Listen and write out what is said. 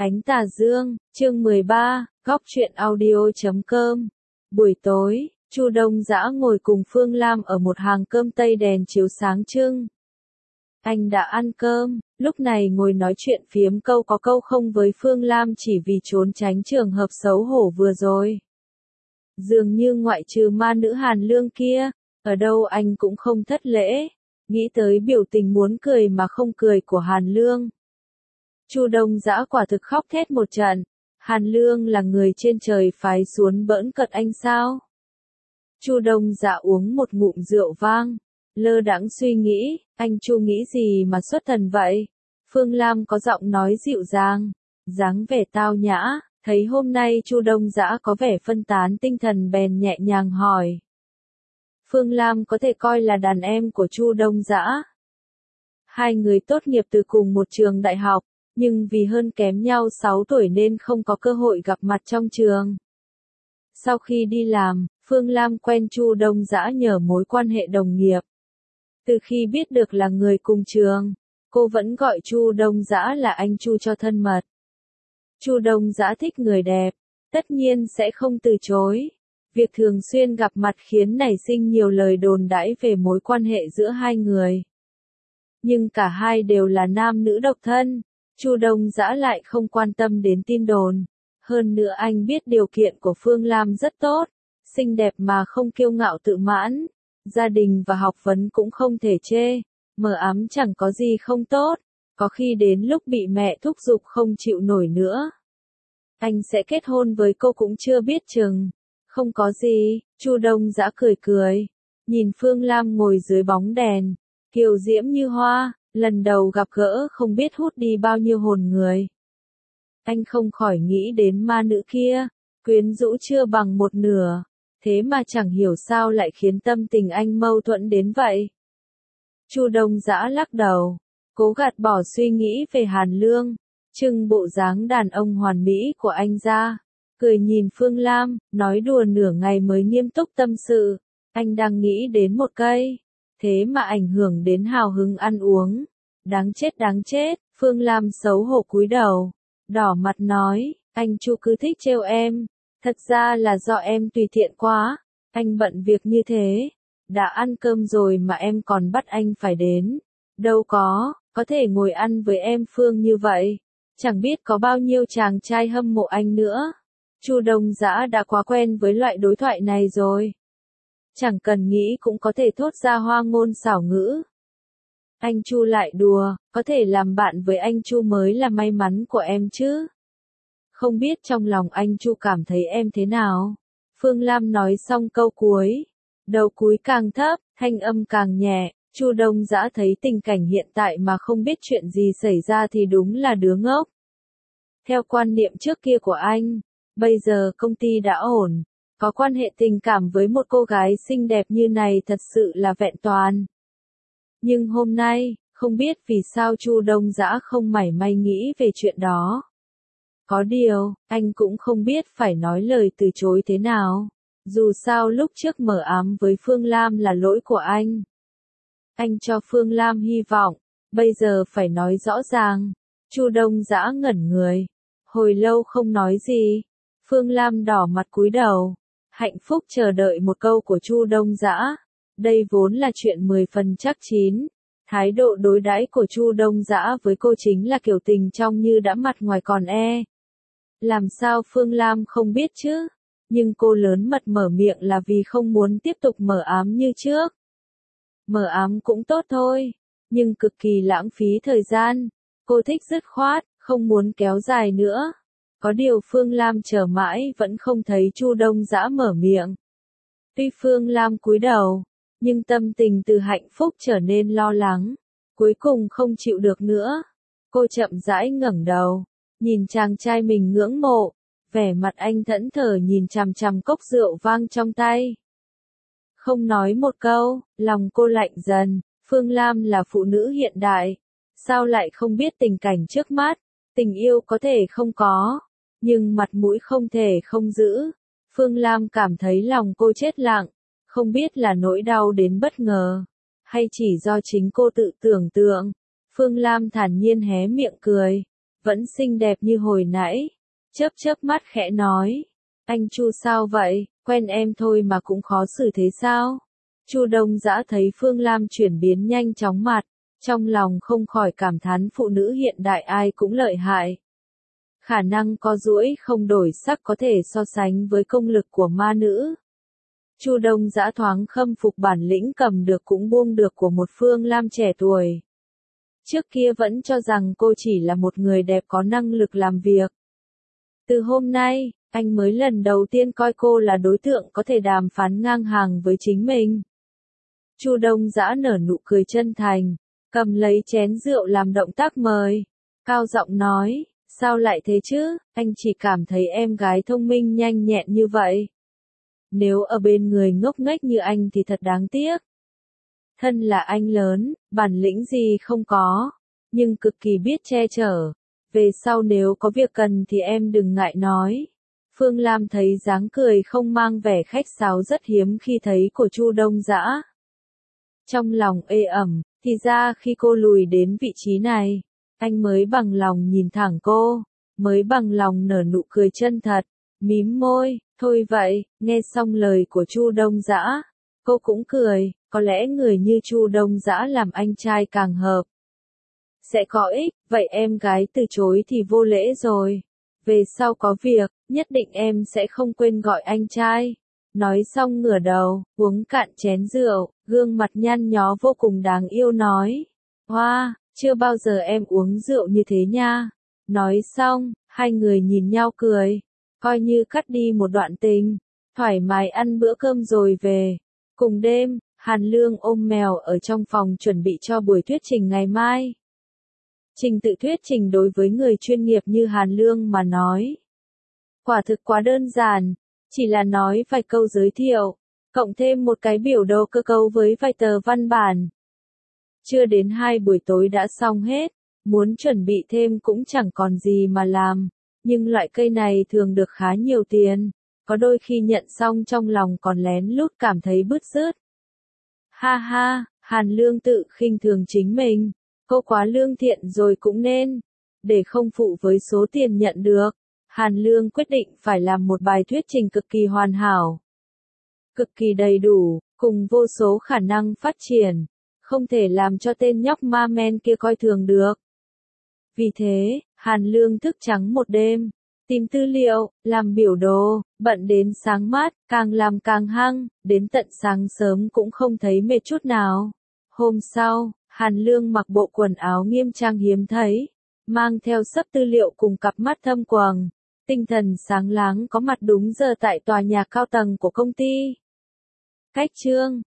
Ánh tà dương, chương 13, góc truyện audio.com. Buổi tối, Chu Đông Dã ngồi cùng Phương Lam ở một hàng cơm tây đèn chiếu sáng trưng. Anh đã ăn cơm, lúc này ngồi nói chuyện phiếm câu có câu không với Phương Lam chỉ vì trốn tránh trường hợp xấu hổ vừa rồi. Dường như ngoại trừ ma nữ Hàn Lương kia, ở đâu anh cũng không thất lễ, nghĩ tới biểu tình muốn cười mà không cười của Hàn Lương. Chu Đông Dã quả thực khóc thét một trận, Hàn Lương là người trên trời phái xuống bỡn cợt anh sao? Chu Đông Dã uống một ngụm rượu vang, lơ đãng suy nghĩ, anh Chu nghĩ gì mà xuất thần vậy? Phương Lam có giọng nói dịu dàng, dáng vẻ tao nhã, thấy hôm nay Chu Đông Dã có vẻ phân tán tinh thần bèn nhẹ nhàng hỏi. Phương Lam có thể coi là đàn em của Chu Đông Dã. Hai người tốt nghiệp từ cùng một trường đại học, nhưng vì hơn kém nhau 6 tuổi nên không có cơ hội gặp mặt trong trường. Sau khi đi làm, Phương Lam quen Chu Đông Dã nhờ mối quan hệ đồng nghiệp. Từ khi biết được là người cùng trường, cô vẫn gọi Chu Đông Dã là anh Chu cho thân mật. Chu Đông Dã thích người đẹp, tất nhiên sẽ không từ chối. Việc thường xuyên gặp mặt khiến nảy sinh nhiều lời đồn đãi về mối quan hệ giữa hai người. Nhưng cả hai đều là nam nữ độc thân. Chu Đông Dã lại không quan tâm đến tin đồn. Hơn nữa anh biết điều kiện của Phương Lam rất tốt, xinh đẹp mà không kiêu ngạo tự mãn, gia đình và học vấn cũng không thể chê, mờ ám chẳng có gì không tốt, có khi đến lúc bị mẹ thúc giục không chịu nổi nữa. Anh sẽ kết hôn với cô cũng chưa biết chừng. Không có gì, Chu Đông Dã cười cười, nhìn Phương Lam ngồi dưới bóng đèn, kiều diễm như hoa. Lần đầu gặp gỡ không biết hút đi bao nhiêu hồn người. Anh không khỏi nghĩ đến ma nữ kia, quyến rũ chưa bằng một nửa, thế mà chẳng hiểu sao lại khiến tâm tình anh mâu thuẫn đến vậy. Chu Đông Dã lắc đầu, cố gạt bỏ suy nghĩ về Hàn Lương, trưng bộ dáng đàn ông hoàn mỹ của anh ra, cười nhìn Phương Lam, nói đùa nửa ngày mới nghiêm túc tâm sự, anh đang nghĩ đến một cây. Thế mà ảnh hưởng đến hào hứng ăn uống. Đáng chết, Phương Lam xấu hổ cúi đầu, đỏ mặt nói, anh Chu cứ thích trêu em, thật ra là do em tùy tiện quá, anh bận việc như thế, đã ăn cơm rồi mà em còn bắt anh phải đến, đâu có thể ngồi ăn với em Phương như vậy, chẳng biết có bao nhiêu chàng trai hâm mộ anh nữa. Chu Đông Dã đã quá quen với loại đối thoại này rồi. Chẳng cần nghĩ cũng có thể thốt ra hoa ngôn xảo ngữ. Anh Chu lại đùa, có thể làm bạn với anh Chu mới là may mắn của em chứ. Không biết trong lòng anh Chu cảm thấy em thế nào? Phương Lam nói xong câu cuối. Đầu cúi càng thấp, thanh âm càng nhẹ, Chu Đông Dã thấy tình cảnh hiện tại mà không biết chuyện gì xảy ra thì đúng là đứa ngốc. Theo quan niệm trước kia của anh, bây giờ công ty đã ổn. Có quan hệ tình cảm với một cô gái xinh đẹp như này thật sự là vẹn toàn. Nhưng hôm nay, không biết vì sao Chu Đông Dã không mảy may nghĩ về chuyện đó. Có điều, anh cũng không biết phải nói lời từ chối thế nào. Dù sao lúc trước mờ ám với Phương Lam là lỗi của anh. Anh cho Phương Lam hy vọng, bây giờ phải nói rõ ràng. Chu Đông Dã ngẩn người. Hồi lâu không nói gì. Phương Lam đỏ mặt cúi đầu. Hạnh phúc chờ đợi một câu của Chu Đông Dã. Đây vốn là chuyện 10 phần chắc chín. Thái độ đối đãi của Chu Đông Dã với cô chính là kiểu tình trong như đã mặt ngoài còn e. Làm sao Phương Lam không biết chứ? Nhưng cô lớn mật mở miệng là vì không muốn tiếp tục mờ ám như trước. Mờ ám cũng tốt thôi, nhưng cực kỳ lãng phí thời gian. Cô thích dứt khoát, không muốn kéo dài nữa. Có điều Phương Lam chờ mãi vẫn không thấy Chu Đông Dã mở miệng. Tuy Phương Lam cúi đầu, nhưng tâm tình từ hạnh phúc trở nên lo lắng. Cuối cùng không chịu được nữa. Cô chậm rãi ngẩng đầu, nhìn chàng trai mình ngưỡng mộ, vẻ mặt anh thẫn thờ nhìn chằm chằm cốc rượu vang trong tay. Không nói một câu, lòng cô lạnh dần, Phương Lam là phụ nữ hiện đại, sao lại không biết tình cảnh trước mắt, tình yêu có thể không có, nhưng mặt mũi không thể không giữ. Phương Lam cảm thấy lòng cô chết lặng, không biết là nỗi đau đến bất ngờ, hay chỉ do chính cô tự tưởng tượng. Phương Lam thản nhiên hé miệng cười, vẫn xinh đẹp như hồi nãy. Chớp chớp mắt khẽ nói, anh Chu sao vậy, quen em thôi mà cũng khó xử thế sao? Chu Đông Dã thấy Phương Lam chuyển biến nhanh chóng mặt, trong lòng không khỏi cảm thán phụ nữ hiện đại ai cũng lợi hại. Khả năng co duỗi không đổi sắc có thể so sánh với công lực của ma nữ. Chu Đông Dã thoáng khâm phục bản lĩnh cầm được cũng buông được của một Phương Lam trẻ tuổi. Trước kia vẫn cho rằng cô chỉ là một người đẹp có năng lực làm việc. Từ hôm nay, anh mới lần đầu tiên coi cô là đối tượng có thể đàm phán ngang hàng với chính mình. Chu Đông Dã nở nụ cười chân thành, cầm lấy chén rượu làm động tác mời. Cao giọng nói, sao lại thế chứ, anh chỉ cảm thấy em gái thông minh nhanh nhẹn như vậy. Nếu ở bên người ngốc nghếch như anh thì thật đáng tiếc. Thân là anh lớn, bản lĩnh gì không có, nhưng cực kỳ biết che chở. Về sau nếu có việc cần thì em đừng ngại nói. Phương Lam thấy dáng cười không mang vẻ khách sáo rất hiếm khi thấy của Chu Đông Dã. Trong lòng ê ẩm, thì ra khi cô lùi đến vị trí này, anh mới bằng lòng nhìn thẳng cô, mới bằng lòng nở nụ cười chân thật, mím môi, thôi vậy, nghe xong lời của Chu Đông Dã, cô cũng cười, có lẽ người như Chu Đông Dã làm anh trai càng hợp. Sẽ có ích, vậy em gái từ chối thì vô lễ rồi. Về sau có việc, nhất định em sẽ không quên gọi anh trai. Nói xong ngửa đầu, uống cạn chén rượu, gương mặt nhăn nhó vô cùng đáng yêu nói. Hoa, chưa bao giờ em uống rượu như thế nha. Nói xong, hai người nhìn nhau cười, coi như cắt đi một đoạn tình, thoải mái ăn bữa cơm rồi về. Cùng đêm, Hàn Lương ôm mèo ở trong phòng chuẩn bị cho buổi thuyết trình ngày mai. Trình tự thuyết trình đối với người chuyên nghiệp như Hàn Lương mà nói, quả thực quá đơn giản, chỉ là nói vài câu giới thiệu, cộng thêm một cái biểu đồ cơ cấu với vài tờ văn bản. Chưa đến 2 buổi tối đã xong hết, muốn chuẩn bị thêm cũng chẳng còn gì mà làm, nhưng loại cây này thường được khá nhiều tiền, có đôi khi nhận xong trong lòng còn lén lút cảm thấy bứt rứt. Ha ha, Hàn Lương tự khinh thường chính mình. Cô quá lương thiện rồi cũng nên. Để không phụ với số tiền nhận được, Hàn Lương quyết định phải làm một bài thuyết trình cực kỳ hoàn hảo. Cực kỳ đầy đủ, cùng vô số khả năng phát triển. Không thể làm cho tên nhóc ma men kia coi thường được. Vì thế, Hàn Lương thức trắng một đêm. Tìm tư liệu, làm biểu đồ, bận đến sáng mát, càng làm càng hăng, đến tận sáng sớm cũng không thấy mệt chút nào. Hôm sau, Hàn Lương mặc bộ quần áo nghiêm trang hiếm thấy, mang theo sấp tư liệu cùng cặp mắt thâm quầng, tinh thần sáng láng có mặt đúng giờ tại tòa nhà cao tầng của công ty. Cách chương